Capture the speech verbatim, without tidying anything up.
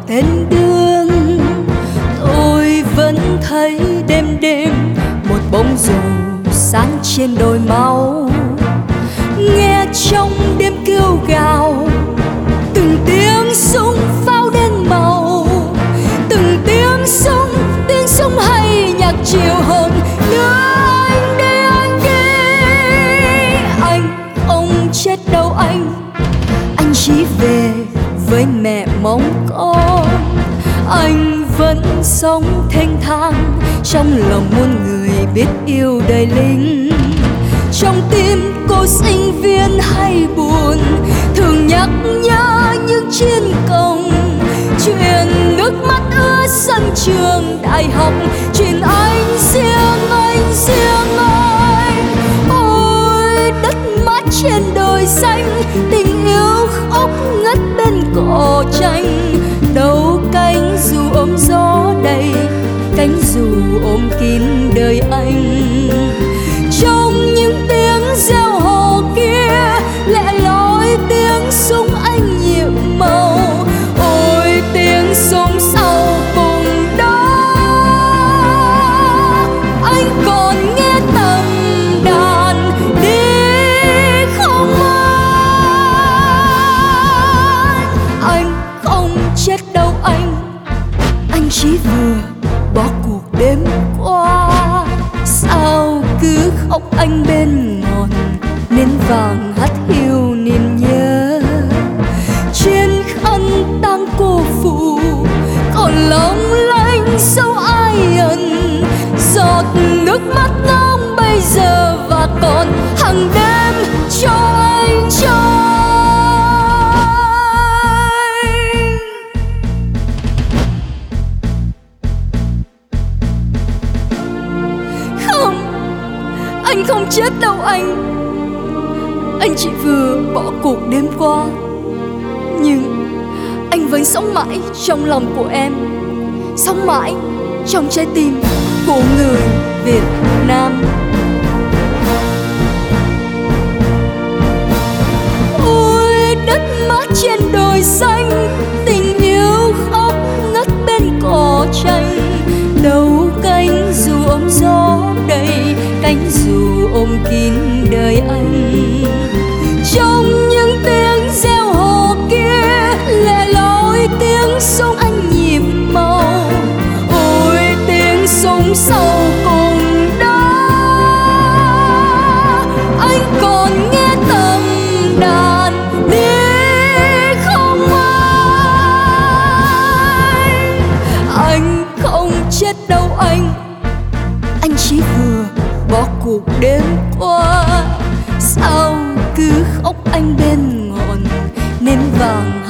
tên đường. Tôi vẫn thấy đêm đêm một bóng dầu sáng trên đồi mau, nghe trong đêm kêu gào từng tiếng súng pháo đen màu, từng tiếng súng, tiếng súng hay nhạc chiều hồn đưa anh đi, anh đi. Anh không chết đâu anh, anh chỉ về với mẹ mong con. Anh vẫn sống thênh thang trong lòng muôn người biết yêu đời lính. Trong tim cô sinh viên hay buồn, thường nhắc nhớ những chiến công, chuyện nước mắt ướt sân trường đại học, chuyện anh riêng anh riêng anh. Ôi đất mát trên đồi xanh, tình yêu khóc ngất bên cỏ tranh. Đâu cánh dù ôm gió đầy, cánh dù ôm kín đời anh. Trong những tiếng reo hò kia lẻ loi tiếng súng anh nhiệm màu. Ôi tiếng súng sau cùng đó, anh còn nghe tầm đàn đi không anh. Anh không chết đâu anh, anh chỉ vừa bỏ cuộc đêm qua. Sao cứ khóc anh bên ngọn nến vàng hắt hiu niềm nhớ. Trên khăn tang cô phụ còn long lanh sâu ai ẩn, giọt nước mắt nóng bây giờ và còn hàng đêm cho anh cho anh. Không, anh không chết đâu anh, anh chỉ vừa bỏ cuộc đêm qua. Nhưng anh vẫn sống mãi trong lòng của em, sống mãi trong trái tim của người Việt Nam. Ôi đất mát trên đồi xanh, tình yêu khóc ngất bên cỏ tranh. Đâu cánh dù ôm gió đầy, cánh dù ôm kín đời anh. Trong những tiếng reo hò kia lẻ loi tiếng súng anh nhịp màu. Ôi tiếng súng sau cùng đó, anh còn nghe tầm đàn đi không anh. Anh không chết đâu anh, anh chỉ vừa bỏ cuộc đêm qua. Sao cứ khóc anh bên ngọn nến vàng